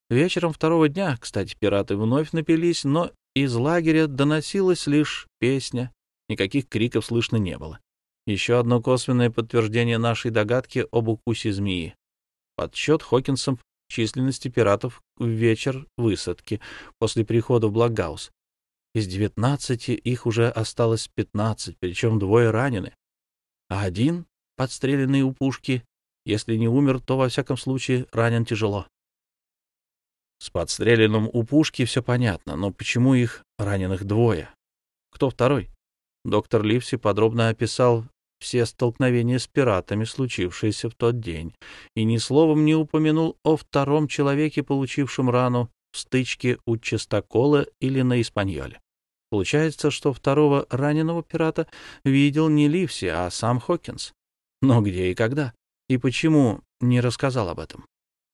Вечером второго дня, кстати, пираты вновь напились, но из лагеря доносилась лишь песня, никаких криков слышно не было. Еще одно косвенное подтверждение нашей догадки об укусе змеи. Подсчет Хокинсом численности пиратов в вечер высадки после прихода в Блокгаус. Из 19 их уже осталось 15, причем двое ранены, а один, подстреленный у пушки, если не умер, то, во всяком случае, ранен тяжело. С подстреленным у пушки все понятно, но почему их раненых двое? Кто второй? Доктор Ливси подробно описал все столкновения с пиратами, случившиеся в тот день, и ни словом не упомянул о втором человеке, получившем рану в стычке у Частокола или на Испаньоле. Получается, что второго раненого пирата видел не Ливси, а сам Хокинс. Но где и когда? И почему не рассказал об этом?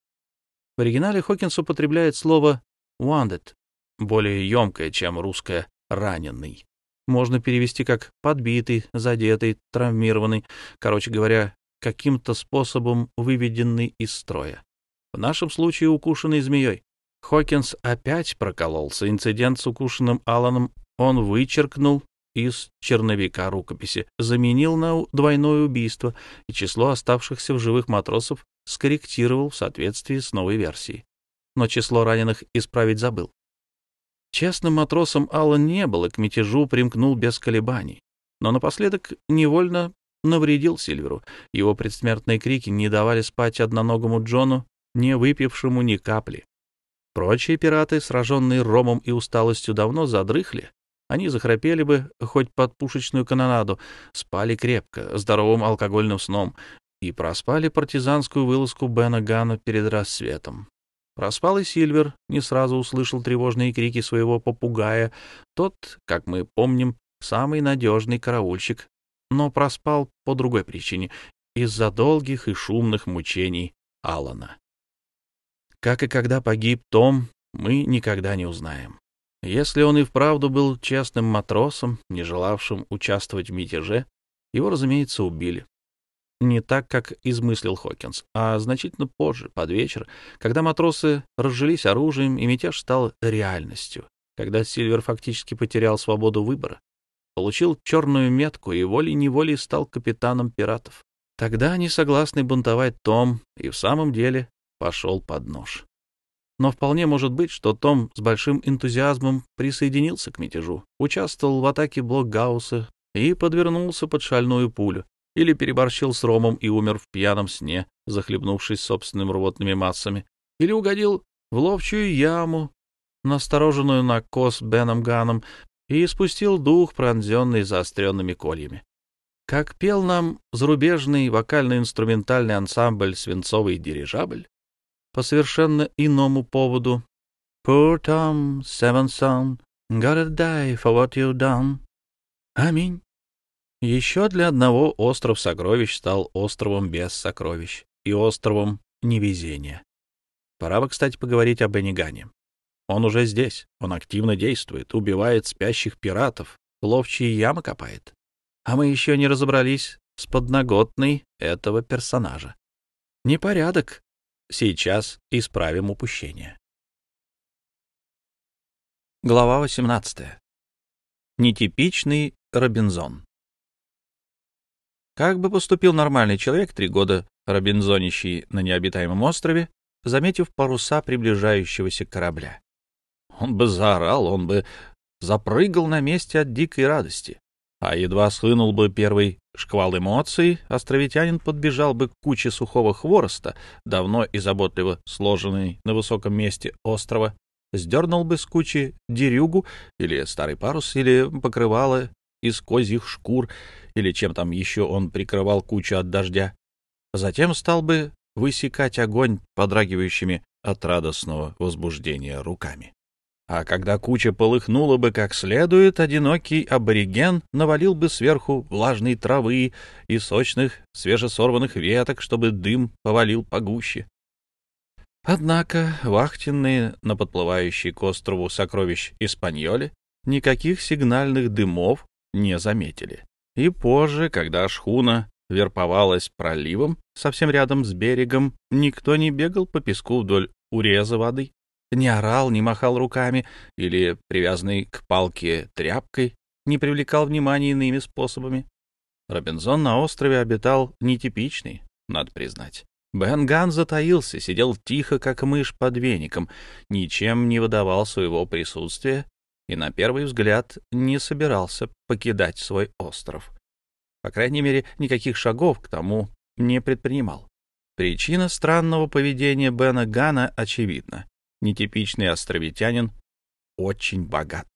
В оригинале Хокинс употребляет слово «wounded», более емкое, чем русское «раненый». Можно перевести как «подбитый», «задетый», «травмированный», короче говоря, каким-то способом выведенный из строя. В нашем случае укушенный змеей. Хокинс опять прокололся. Инцидент с укушенным Алланом он вычеркнул из черновика рукописи, заменил на двойное убийство, и число оставшихся в живых матросов скорректировал в соответствии с новой версией. Но число раненых исправить забыл. Честным матросом Аллан не был и к мятежу примкнул без колебаний. Но напоследок невольно навредил Сильверу. Его предсмертные крики не давали спать одноногому Джону, не выпившему ни капли. Прочие пираты, сраженные ромом и усталостью, давно задрыхли. Они захрапели бы хоть под пушечную канонаду, спали крепко, здоровым алкогольным сном, и проспали партизанскую вылазку Бена Ганна перед рассветом. Проспал и Сильвер, не сразу услышал тревожные крики своего попугая. Тот, как мы помним, самый надежный караульщик, но проспал по другой причине — из-за долгих и шумных мучений Аллана. Как и когда погиб Том, мы никогда не узнаем. Если он и вправду был честным матросом, не желавшим участвовать в мятеже, его, разумеется, убили. Не так, как измыслил Хокинс, а значительно позже, под вечер, когда матросы разжились оружием, и мятеж стал реальностью, когда Сильвер фактически потерял свободу выбора, получил черную метку и волей-неволей стал капитаном пиратов. Тогда несогласный бунтовать Том и в самом деле пошел под нож. Но вполне может быть, что Том с большим энтузиазмом присоединился к мятежу, участвовал в атаке Блокгауса и подвернулся под шальную пулю, или переборщил с ромом и умер в пьяном сне, захлебнувшись собственными рвотными массами, или угодил в ловчую яму, настороженную на кос Беном Ганном, и испустил дух, пронзенный заостренными кольями. Как пел нам зарубежный вокально-инструментальный ансамбль «Свинцовый дирижабль» по совершенно иному поводу: «Poor Tom, seventh son, gotta die for what you've done». Аминь. Еще для одного остров сокровищ стал островом без сокровищ и островом невезения. Пора бы, кстати, поговорить о Бене Ганне. Он уже здесь, он активно действует, убивает спящих пиратов, ловчие ямы копает. А мы еще не разобрались с подноготной этого персонажа. Непорядок. Сейчас исправим упущение. Глава 18. Нетипичный Робинзон. Как бы поступил нормальный человек, 3 года робинзонищий на необитаемом острове, заметив паруса приближающегося корабля? Он бы заорал, он бы запрыгал на месте от дикой радости. А едва схлынул бы первый шквал эмоций, островитянин подбежал бы к куче сухого хвороста, давно и заботливо сложенной на высоком месте острова, сдернул бы с кучи дерюгу или старый парус, или покрывало из козьих шкур, или чем там еще он прикрывал кучу от дождя. Затем стал бы высекать огонь подрагивающими от радостного возбуждения руками. А когда куча полыхнула бы как следует, одинокий абориген навалил бы сверху влажной травы и сочных свежесорванных веток, чтобы дым повалил погуще. Однако вахтенные на подплывающей к острову сокровищ Испаньоле никаких сигнальных дымов не заметили. И позже, когда шхуна верповалась проливом совсем рядом с берегом, никто не бегал по песку вдоль уреза воды, не орал, не махал руками или, привязанный к палке тряпкой, не привлекал внимания иными способами. Робинзон на острове обитал нетипичный, надо признать. Бен Ганн затаился, сидел тихо, как мышь под веником, ничем не выдавал своего присутствия и, на первый взгляд, не собирался покидать свой остров. По крайней мере, никаких шагов к тому не предпринимал. Причина странного поведения Бена Ганна очевидна. Нетипичный островитянин очень богат.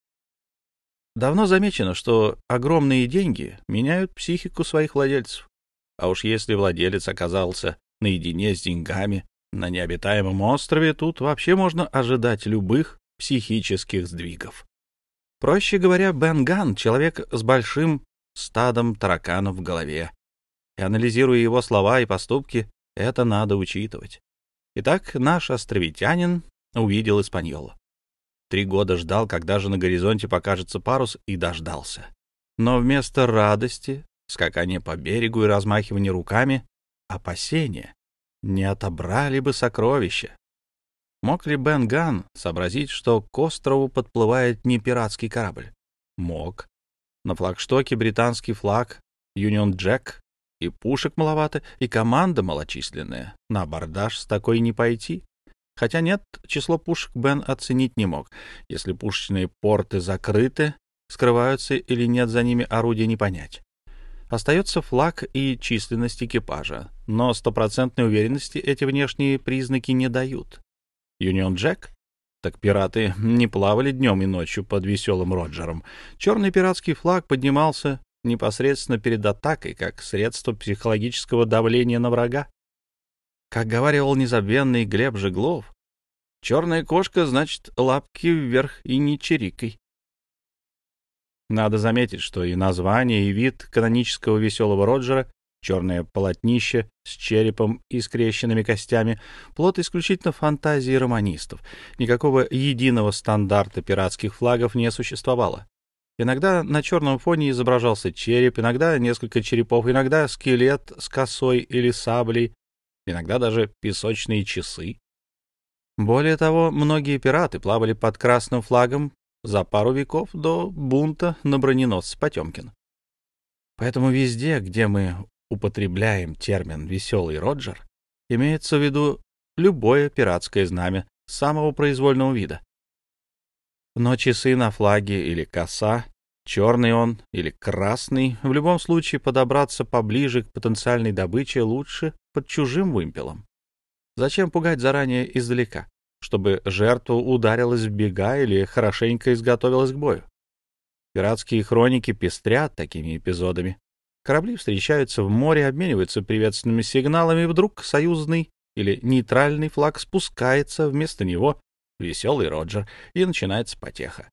Давно замечено, что огромные деньги меняют психику своих владельцев. А уж если владелец оказался наедине с деньгами на необитаемом острове, тут вообще можно ожидать любых психических сдвигов. Проще говоря, Бен Ганн — человек с большим стадом тараканов в голове. И, анализируя его слова и поступки, это надо учитывать. Итак, наш островитянин увидел Испаньолу. 3 года ждал, когда же на горизонте покажется парус, и дождался. Но вместо радости, скакания по берегу и размахивания руками, опасения, не отобрали бы сокровища. Мог ли Бен Ганн сообразить, что к острову подплывает не пиратский корабль? Мог. На флагштоке британский флаг, Юнион Джек, и пушек маловато, и команда малочисленная. На абордаж с такой не пойти. Хотя нет, число пушек Бен оценить не мог. Если пушечные порты закрыты, скрываются или нет за ними орудия, не понять. Остается флаг и численность экипажа, но стопроцентной уверенности эти внешние признаки не дают. Юнион Джек? Так пираты не плавали днем и ночью под веселым Роджером. Черный пиратский флаг поднимался непосредственно перед атакой, как средство психологического давления на врага. Как говаривал незабвенный Глеб Жеглов, черная кошка, значит, лапки вверх и не чирикай. Надо заметить, что и название, и вид канонического веселого Роджера, черное полотнище с черепом и скрещенными костями, плод исключительно фантазии романистов. Никакого единого стандарта пиратских флагов не существовало. Иногда на черном фоне изображался череп, иногда несколько черепов, иногда скелет с косой или саблей, иногда даже песочные часы. Более того, многие пираты плавали под красным флагом за пару веков до бунта на броненосце Потемкин. Поэтому везде, где мы употребляем термин «веселый Роджер», имеется в виду любое пиратское знамя самого произвольного вида. Но часы на флаге или коса, черный он или красный, в любом случае подобраться поближе к потенциальной добыче лучше под чужим вымпелом. Зачем пугать заранее издалека, чтобы жертва ударилась в бега или хорошенько изготовилась к бою? Пиратские хроники пестрят такими эпизодами. Корабли встречаются в море, обмениваются приветственными сигналами, и вдруг союзный или нейтральный флаг спускается, вместо него веселый Роджер, и начинается потеха.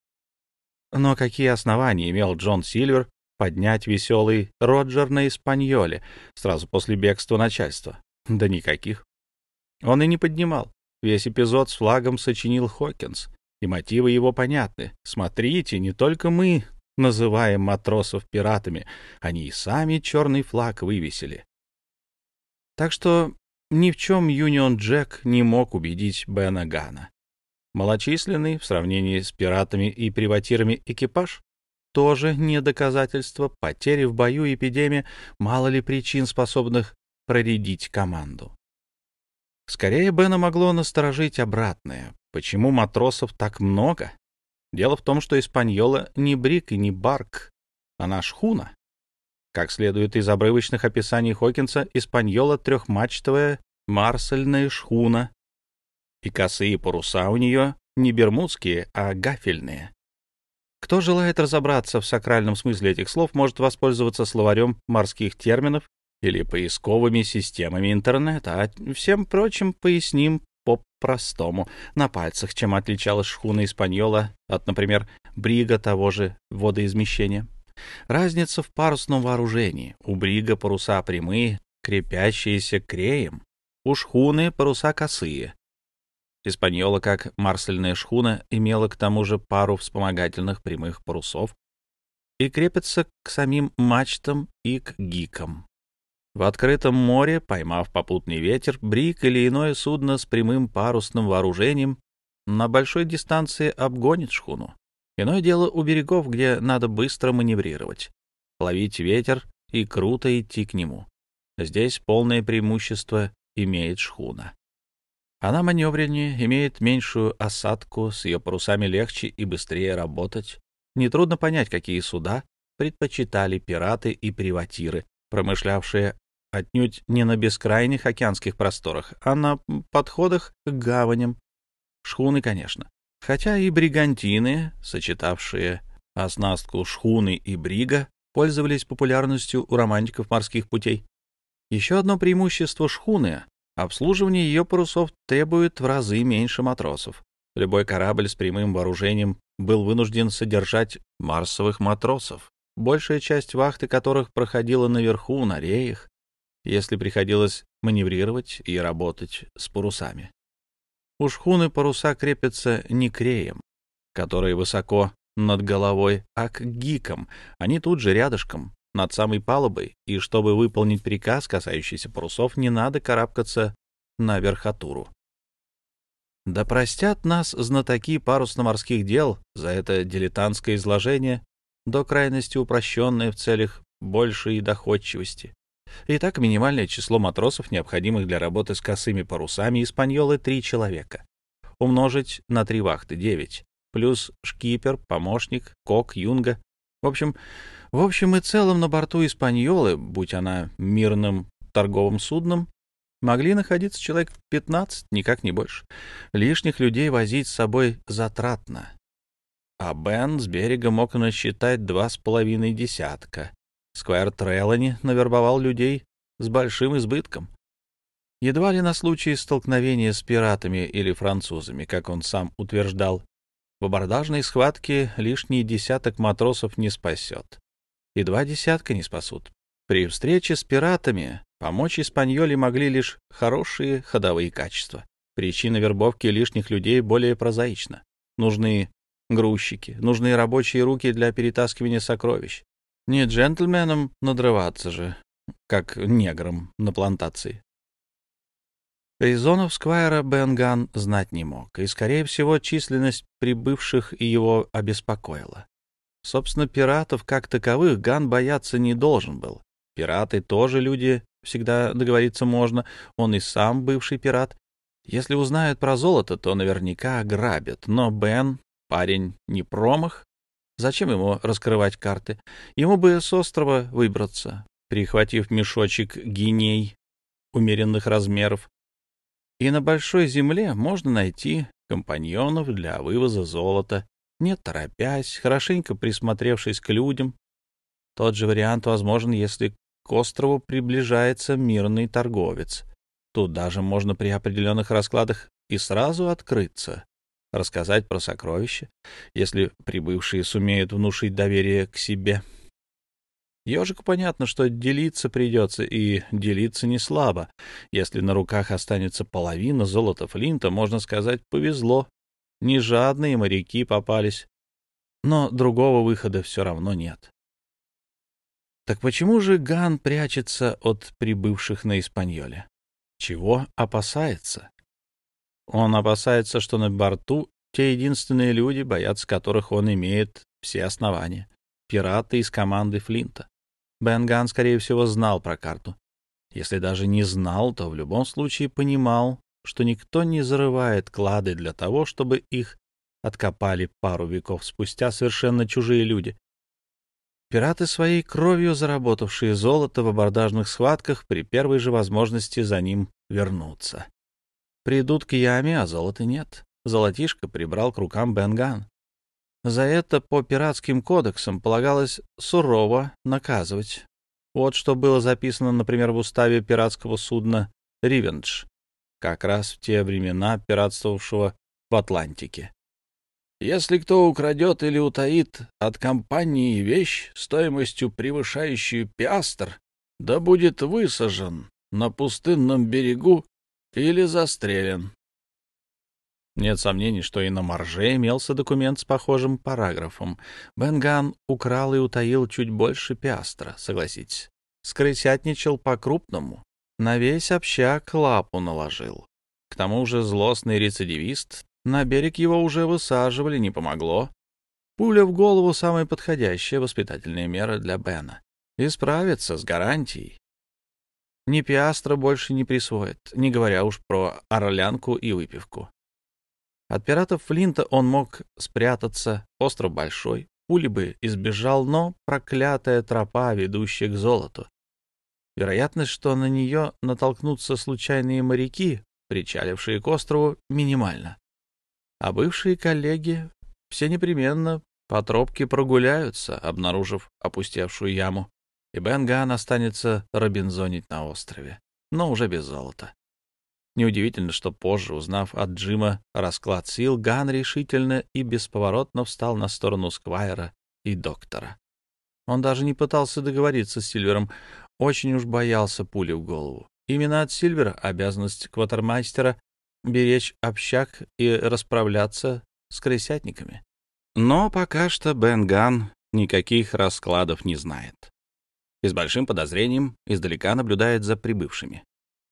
Но какие основания имел Джон Сильвер поднять веселый Роджер на Испаньоле сразу после бегства начальства? Да никаких. Он и не поднимал. Весь эпизод с флагом сочинил Хокинс, и мотивы его понятны. Смотрите, не только мы называем матросов пиратами, они и сами черный флаг вывесили. Так что ни в чем Юнион Джек не мог убедить Бена Ганна. Малочисленный в сравнении с пиратами и приватирами экипаж тоже не доказательство. Потери в бою, эпидемия, мало ли причин, способных проредить команду. Скорее, Бена могло насторожить обратное. Почему матросов так много? Дело в том, что Испаньола не брик и не барк, она шхуна. Как следует из обрывочных описаний Хокинса, Испаньола — трехмачтовая марсельная шхуна, и косые паруса у нее не бермудские, а гафельные. Кто желает разобраться в сакральном смысле этих слов, может воспользоваться словарем морских терминов или поисковыми системами интернета, а всем прочим поясним по-простому, на пальцах, чем отличалась шхуна Испаньола от, например, брига того же водоизмещения. Разница в парусном вооружении. У брига паруса прямые, крепящиеся креем, у шхуны паруса косые. Испаньола, как марсельная шхуна, имела к тому же пару вспомогательных прямых парусов и крепится к самим мачтам и к гикам. В открытом море, поймав попутный ветер, бриг или иное судно с прямым парусным вооружением на большой дистанции обгонит шхуну. Иное дело у берегов, где надо быстро маневрировать, ловить ветер и круто идти к нему. Здесь полное преимущество имеет шхуна. Она маневреннее, имеет меньшую осадку, с ее парусами легче и быстрее работать. Нетрудно понять, какие суда предпочитали пираты и приватиры, промышлявшие отнюдь не на бескрайних океанских просторах, а на подходах к гаваням. Шхуны, конечно. Хотя и бригантины, сочетавшие оснастку шхуны и брига, пользовались популярностью у романтиков морских путей. Еще одно преимущество шхуны — обслуживание ее парусов требует в разы меньше матросов. Любой корабль с прямым вооружением был вынужден содержать марсовых матросов, большая часть вахты которых проходила наверху, на реях, если приходилось маневрировать и работать с парусами. У шхуны паруса крепятся не к реям, которые высоко над головой, а к гикам. Они тут же рядышком, над самой палубой, и чтобы выполнить приказ, касающийся парусов, не надо карабкаться на верхотуру. Да простят нас знатоки парусно-морских дел за это дилетантское изложение, до крайности упрощенное в целях большей доходчивости. Итак, минимальное число матросов, необходимых для работы с косыми парусами, испаньолы — 3 человека. Умножить на 3 вахты — 9, плюс шкипер, помощник, кок, юнга. В общем и целом на борту испаньолы, будь она мирным торговым судном, могли находиться человек 15, никак не больше. Лишних людей возить с собой затратно. А Бен с берега мог насчитать 2,5 десятка. Сквайр Трелани навербовал людей с большим избытком. Едва ли на случай столкновения с пиратами или французами, как он сам утверждал, в абордажной схватке лишний десяток матросов не спасет. И 2 десятка не спасут. При встрече с пиратами помочь испаньоле могли лишь хорошие ходовые качества. Причина вербовки лишних людей более прозаична. Нужны грузчики, нужны рабочие руки для перетаскивания сокровищ. Не джентльменам надрываться же, как неграм на плантации. Резонов сквайра Бен Ганн знать не мог, и, скорее всего, численность прибывших его обеспокоила. Собственно, пиратов как таковых Ганн бояться не должен был. Пираты тоже люди, всегда договориться можно, он и сам бывший пират. Если узнают про золото, то наверняка ограбят, но Бен — парень не промах. Зачем ему раскрывать карты? Ему бы с острова выбраться, прихватив мешочек гиней умеренных размеров. И на большой земле можно найти компаньонов для вывоза золота, не торопясь, хорошенько присмотревшись к людям. Тот же вариант возможен, если к острову приближается мирный торговец. Тут даже можно при определенных раскладах и сразу открыться, рассказать про сокровища, если прибывшие сумеют внушить доверие к себе. Ежику понятно, что делиться придется, и делиться не слабо. Если на руках останется половина золота Флинта, можно сказать, повезло. Не жадные моряки попались. Но другого выхода все равно нет. Так почему же Ганн прячется от прибывших на Испаньоле? Чего опасается? Он опасается, что на борту те единственные люди, бояться которых он имеет все основания — пираты из команды Флинта. Бен Ганн, скорее всего, знал про карту. Если даже не знал, то в любом случае понимал, что никто не зарывает клады для того, чтобы их откопали пару веков спустя совершенно чужие люди. Пираты, своей кровью заработавшие золото в абордажных схватках, при первой же возможности за ним вернутся. Придут к яме, а золота нет. Золотишко прибрал к рукам Бен Ганн. За это по пиратским кодексам полагалось сурово наказывать. Вот что было записано, например, в уставе пиратского судна «Ривендж», как раз в те времена пиратствовавшего в Атлантике. Если кто украдет или утаит от компании вещь стоимостью превышающую пиастр, да будет высажен на пустынном берегу или застрелен. Нет сомнений, что и на марже имелся документ с похожим параграфом. Бен Ганн украл и утаил чуть больше пиастра, согласитесь. Скрысятничал по-крупному, на весь общак лапу наложил. К тому же злостный рецидивист, На берег его уже высаживали, не помогло. Пуля в голову — самая подходящая воспитательная мера для Бена. И справиться с гарантией. Ни пиастра больше не присвоит, не говоря уж про орлянку и выпивку. От пиратов Флинта он мог спрятаться, остров большой, пули бы избежал, но проклятая тропа, ведущая к золоту. Вероятность, что на нее натолкнутся случайные моряки, причалившие к острову, минимальна. А бывшие коллеги все непременно по тропке прогуляются, обнаружив опустевшую яму, и Бен Ганн останется робинзонить на острове, но уже без золота. Неудивительно, что позже, узнав от Джима расклад сил, Ганн решительно и бесповоротно встал на сторону Сквайра и доктора. Он даже не пытался договориться с Сильвером, очень уж боялся пули в голову. Именно от Сильвера обязанность квартирмейстера — беречь общак и расправляться с крысятниками. Но пока что Бен Ганн никаких раскладов не знает и с большим подозрением издалека наблюдает за прибывшими.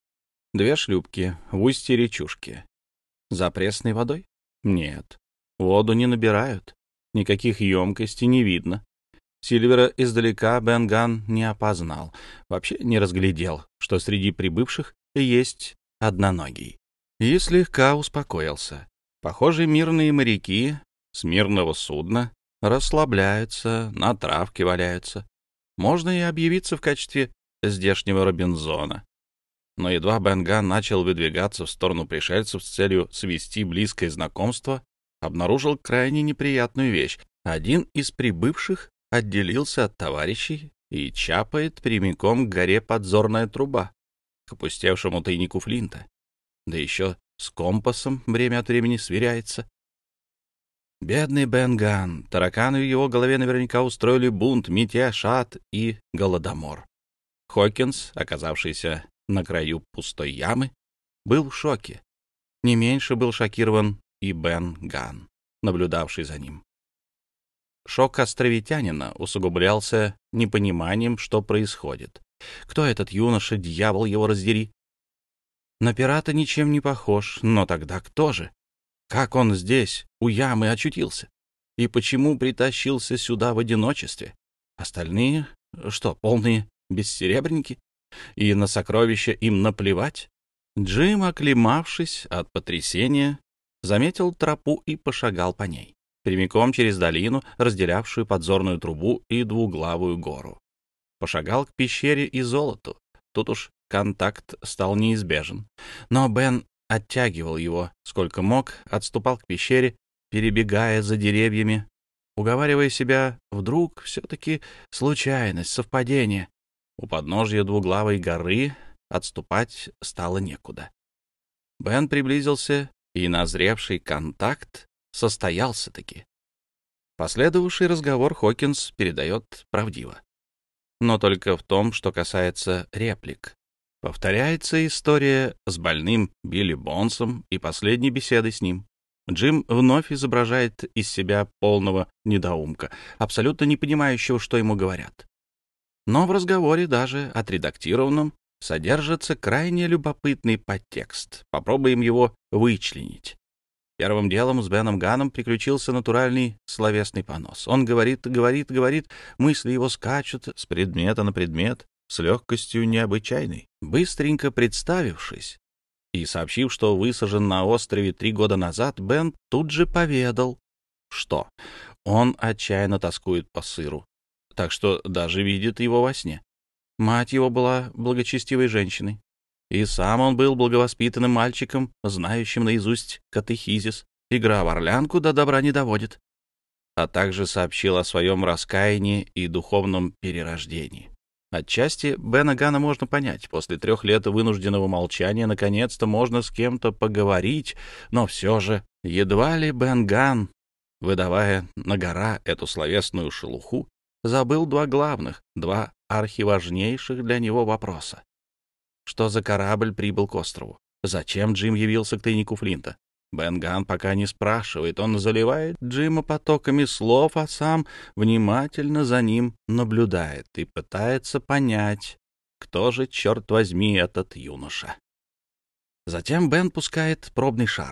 2 шлюпки в устье речушки. За пресной водой? Нет. Воду не набирают. Никаких емкостей не видно. Сильвера издалека Бен Ганн не опознал. Вообще не разглядел, что среди прибывших есть одноногий. И слегка успокоился. Похоже, мирные моряки с мирного судна расслабляются, на травке валяются. Можно и объявиться в качестве здешнего Робинзона. Но едва Бен Ганн начал выдвигаться в сторону пришельцев с целью свести близкое знакомство, обнаружил крайне неприятную вещь. Один из прибывших отделился от товарищей и чапает прямиком к горе подзорная труба, к опустевшему тайнику Флинта. Да еще с компасом время от времени сверяется. Бедный Бен Ганн. Тараканы в его голове наверняка устроили бунт, мятеж, ад и голодомор. Хокинс, оказавшийся на краю пустой ямы, был в шоке. Не меньше был шокирован и Бен Ганн, наблюдавший за ним. Шок островитянина усугублялся непониманием, что происходит. Кто этот юноша, дьявол его раздери? На пирата ничем не похож, но тогда кто же? Как он здесь, у ямы, очутился? И почему притащился сюда в одиночестве? Остальные, что, полные бессеребренники? И на сокровища им наплевать? Джим, оклемавшись от потрясения, заметил тропу и пошагал по ней, прямиком через долину, разделявшую подзорную трубу и двуглавую гору. Пошагал к пещере и золоту. Тут уж контакт стал неизбежен. Но Бен оттягивал его сколько мог, отступал к пещере, перебегая за деревьями, уговаривая себя, вдруг все-таки случайность, совпадение. У подножья двуглавой горы отступать стало некуда. Бен приблизился, и назревший контакт состоялся-таки. Последовавший разговор Хокинс передает правдиво. Но только в том, что касается реплик. Повторяется история с больным Билли Бонсом и последней беседой с ним. Джим вновь изображает из себя полного недоумка, абсолютно не понимающего, что ему говорят. Но в разговоре, даже отредактированном, содержится крайне любопытный подтекст. Попробуем его вычленить. Первым делом с Беном Ганном приключился натуральный словесный понос. Он говорит, мысли его скачут с предмета на предмет с легкостью необычайной. Быстренько представившись и сообщив, что высажен на острове 3 года назад, Бен тут же поведал, что он отчаянно тоскует по сыру, так что даже видит его во сне. Мать его была благочестивой женщиной, и сам он был благовоспитанным мальчиком, знающим наизусть катехизис. Игра в орлянку до добра не доводит. А также сообщил о своем раскаянии и духовном перерождении. Отчасти Бена Ганна можно понять. После 3 лет вынужденного молчания наконец-то можно с кем-то поговорить, но все же едва ли Бен Ганн, выдавая на гора эту словесную шелуху, забыл 2 главных, 2 архиважнейших для него вопроса. Что за корабль прибыл к острову? Зачем Джим явился к тайнику Флинта? Бен Ганн пока не спрашивает, он заливает Джима потоками слов, а сам внимательно за ним наблюдает и пытается понять, кто же, черт возьми, этот юноша. Затем Бен пускает пробный шар.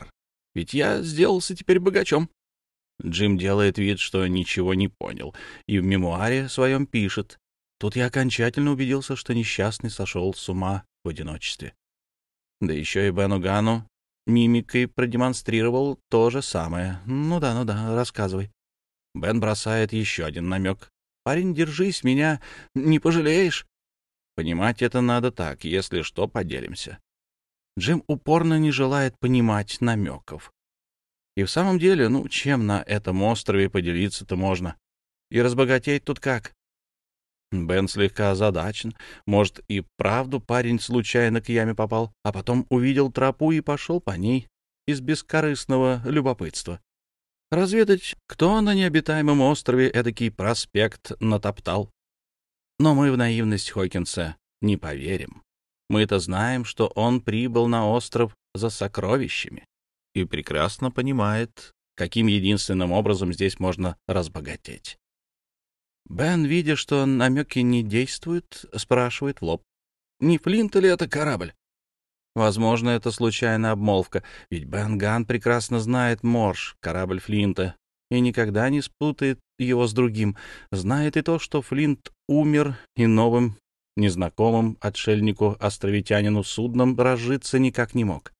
Ведь я сделался теперь богачом. Джим делает вид, что ничего не понял, и в мемуаре своем пишет. Тут я окончательно убедился, что несчастный сошел с ума в одиночестве. Да еще и Бену Ганну мимикой продемонстрировал то же самое. Ну да, рассказывай. Бен бросает еще один намек. Парень, держись, меня не пожалеешь. Понимать это надо так, если что, поделимся. Джим упорно не желает понимать намеков. И в самом деле, чем на этом острове поделиться-то можно? И разбогатеть тут как? Бен слегка озадачен. Может, и правду парень случайно к яме попал, а потом увидел тропу и пошел по ней из бескорыстного любопытства. Разведать, кто на необитаемом острове эдакий проспект натоптал. Но мы в наивность Хокинса не поверим. Мы-то знаем, что он прибыл на остров за сокровищами и прекрасно понимает, каким единственным образом здесь можно разбогатеть. Бен, видя, что намеки не действуют, спрашивает в лоб. Не Флинт ли это корабль? Возможно, это случайная обмолвка, ведь Бен Ганн прекрасно знает Морж, корабль Флинта, и никогда не спутает его с другим. Знает и то, что Флинт умер, и новым, незнакомым отшельнику-островитянину судном разжиться никак не мог.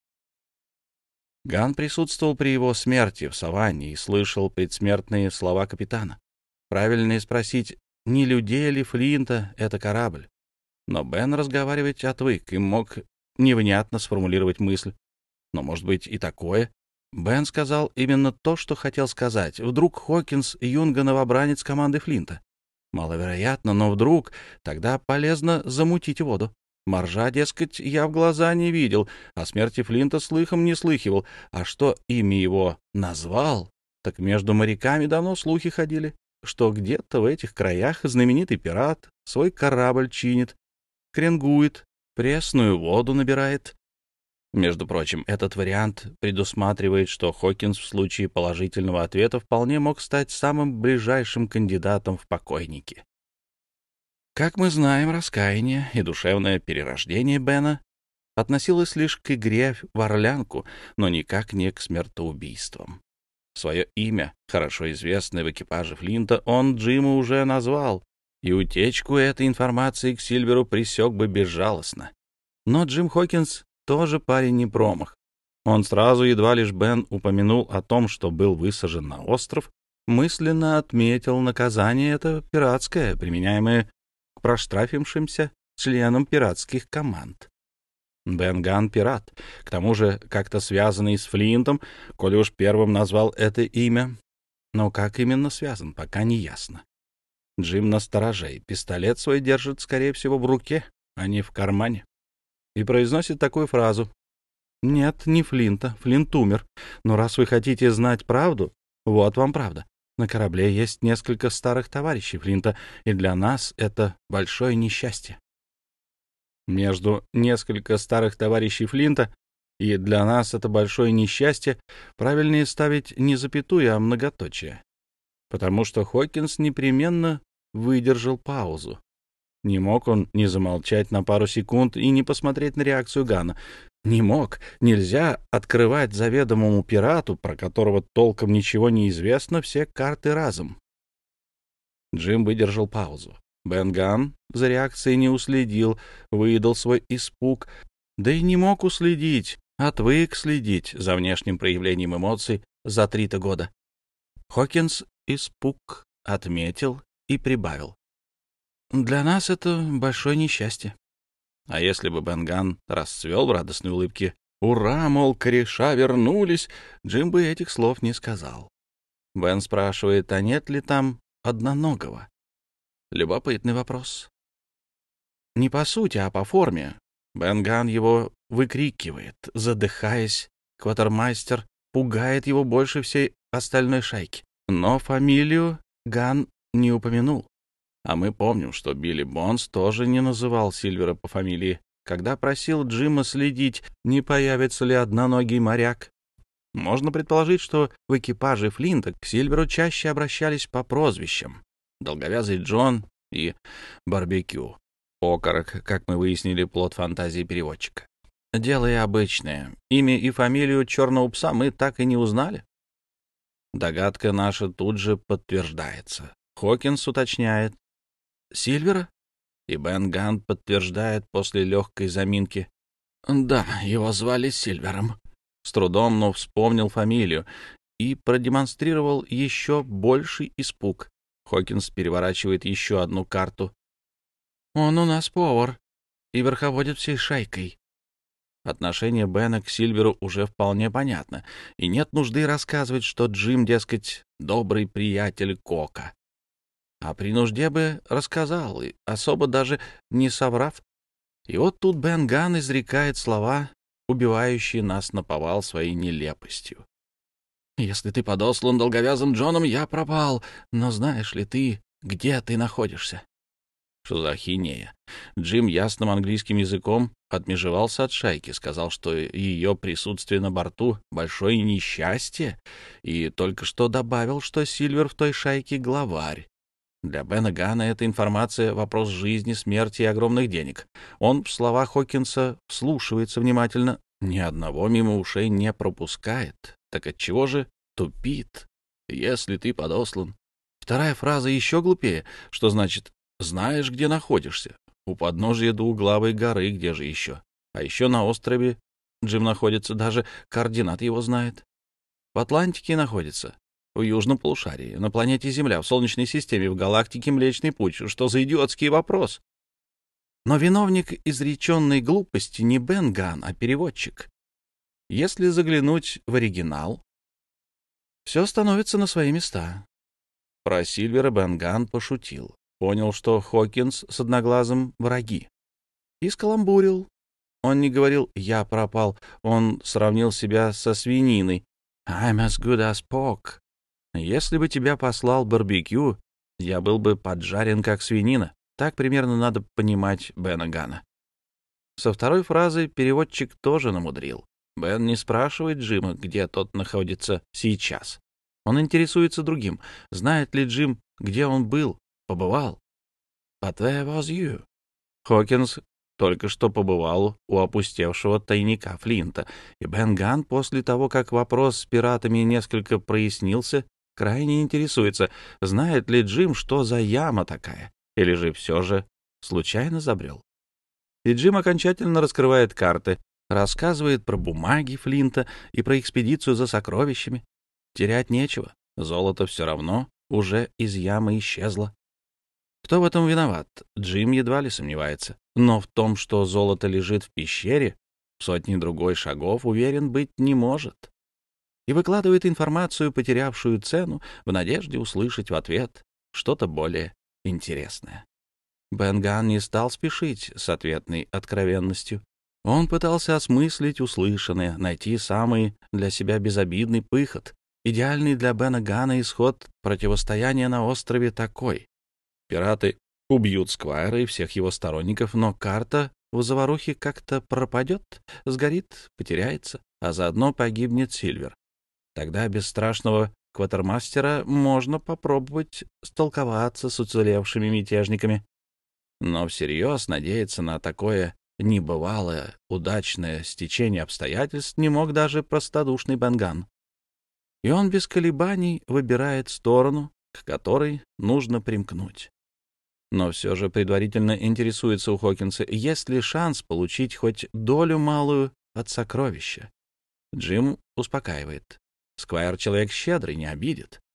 Ганн присутствовал при его смерти в саванне и слышал предсмертные слова капитана. Правильнее спросить, не людей ли Флинта это корабль? Но Бен разговаривать отвык и мог невнятно сформулировать мысль. Но, может быть, и такое? Бен сказал именно то, что хотел сказать. Вдруг Хокинс юнга новобранец команды Флинта? Маловероятно, но вдруг тогда полезно замутить воду. Моржа, дескать, я в глаза не видел, о смерти Флинта слыхом не слыхивал. А что имя его назвал, так между моряками давно слухи ходили, что где-то в этих краях знаменитый пират свой корабль чинит, кренгует, пресную воду набирает. Между прочим, этот вариант предусматривает, что Хокинс в случае положительного ответа вполне мог стать самым ближайшим кандидатом в покойники. Как мы знаем, раскаяние и душевное перерождение Бена относилось лишь к игре в орлянку, но никак не к смертоубийствам. Свое имя, хорошо известное в экипаже Флинта, он Джиму уже назвал, и утечку этой информации к Сильверу пресек бы безжалостно. Но Джим Хокинс тоже парень не промах. Он сразу, едва лишь Бен упомянул о том, что был высажен на остров, мысленно отметил наказание это пиратское, применяемое к проштрафившимся членам пиратских команд. Бен Ганн — пират, к тому же как-то связанный с Флинтом, коли уж первым назвал это имя. Но как именно связан, пока не ясно. Джим настороже, пистолет свой держит, скорее всего, в руке, а не в кармане, и произносит такую фразу. «Нет, не Флинта, Флинт умер, но раз вы хотите знать правду, вот вам правда. На корабле есть несколько старых товарищей Флинта, и для нас это большое несчастье». Между «несколько старых товарищей Флинта» и «для нас это большое несчастье» правильнее ставить не запятую, а многоточие, потому что Хокинс непременно выдержал паузу. Не мог он не замолчать на пару секунд и не посмотреть на реакцию Ганна. Не мог. Нельзя открывать заведомому пирату, про которого толком ничего не известно, все карты разом. Джим выдержал паузу. Бен Ганн за реакцией не уследил, выдал свой испуг, да и не мог уследить, отвык следить за внешним проявлением эмоций за 3-то года. Хокинс испуг отметил и прибавил. «Для нас это большое несчастье». А если бы Бен Ганн расцвел в радостной улыбке «Ура, мол, кореша вернулись», Джим бы этих слов не сказал. Бен спрашивает, а нет ли там одноногого? Любопытный вопрос. Не по сути, а по форме. Бен Ганн его выкрикивает, задыхаясь. Кватермастер пугает его больше всей остальной шайки. Но фамилию Ганн не упомянул. А мы помним, что Билли Бонс тоже не называл Сильвера по фамилии, когда просил Джима следить, не появится ли одноногий моряк. Можно предположить, что в экипаже Флинта к Сильверу чаще обращались по прозвищам. Долговязый Джон и Барбекю. Окорок, как мы выяснили, плод фантазии переводчика. Дело и обычное. Имя и фамилию черного пса мы так и не узнали. Догадка наша тут же подтверждается. Хокинс уточняет. Сильвера? И Бен Ганн подтверждает после легкой заминки. Да, его звали Сильвером. С трудом, но вспомнил фамилию и продемонстрировал еще больший испуг. Хокинс переворачивает еще одну карту. Он у нас повар и верховодит всей шайкой. Отношение Бена к Сильверу уже вполне понятно, и нет нужды рассказывать, что Джим, дескать, добрый приятель Кока. А при нужде бы рассказал, и особо даже не соврав. И вот тут Бен Ганн изрекает слова, убивающие нас наповал своей нелепостью. «Если ты подослан долговязым Джоном, я пропал, но знаешь ли ты, где ты находишься?» Что за ахинея? Джим ясным английским языком отмежевался от шайки, сказал, что ее присутствие на борту — большое несчастье, и только что добавил, что Сильвер в той шайке — главарь. Для Бена Ганна эта информация — вопрос жизни, смерти и огромных денег. Он в слова Хокинса вслушивается внимательно, ни одного мимо ушей не пропускает. Так отчего же тупит, если ты подослан? Вторая фраза еще глупее, что значит «знаешь, где находишься». У подножия двуглавой горы, где же еще? А еще на острове Джим находится, даже координат его знает. В Атлантике находится, в южном полушарии, на планете Земля, в Солнечной системе, в галактике Млечный Путь. Что за идиотский вопрос? Но виновник изреченной глупости не Бен Ганн, а переводчик. Если заглянуть в оригинал, все становится на свои места. Про Сильвера Бен Ганн пошутил. Понял, что Хокинс с Одноглазым враги. И скаламбурил. Он не говорил «я пропал», он сравнил себя со свининой. «I'm as good as pork». Если бы тебя послал барбекю, я был бы поджарен, как свинина. Так примерно надо понимать Бена Ганна. Со второй фразой переводчик тоже намудрил. Бен не спрашивает Джима, где тот находится сейчас. Он интересуется другим. Знает ли Джим, где он был, побывал? But where was you? Хокинс только что побывал у опустевшего тайника Флинта, и Бен Ганн после того, как вопрос с пиратами несколько прояснился, крайне интересуется, знает ли Джим, что за яма такая, или же все же случайно забрел. И Джим окончательно раскрывает карты, рассказывает про бумаги Флинта и про экспедицию за сокровищами. Терять нечего, золото все равно уже из ямы исчезло. Кто в этом виноват? Джим едва ли сомневается. Но в том, что золото лежит в пещере, сотни другой шагов, уверен быть не может. И выкладывает информацию, потерявшую цену, в надежде услышать в ответ что-то более интересное. Бен Ганн не стал спешить с ответной откровенностью. Он пытался осмыслить услышанное, найти самый для себя безобидный выход. Идеальный для Бена Ганна исход противостояния на острове такой. Пираты убьют Сквайра и всех его сторонников, но карта в заварухе как-то пропадет, сгорит, потеряется, а заодно погибнет Сильвер. Тогда без страшного кватермастера можно попробовать столковаться с уцелевшими мятежниками. Но всерьез надеяться на такое небывалое, удачное стечение обстоятельств не мог даже простодушный Бен Ганн. И он без колебаний выбирает сторону, к которой нужно примкнуть. Но все же предварительно интересуется у Хокинса, есть ли шанс получить хоть долю малую от сокровища. Джим успокаивает. Сквайр человек щедрый, не обидит.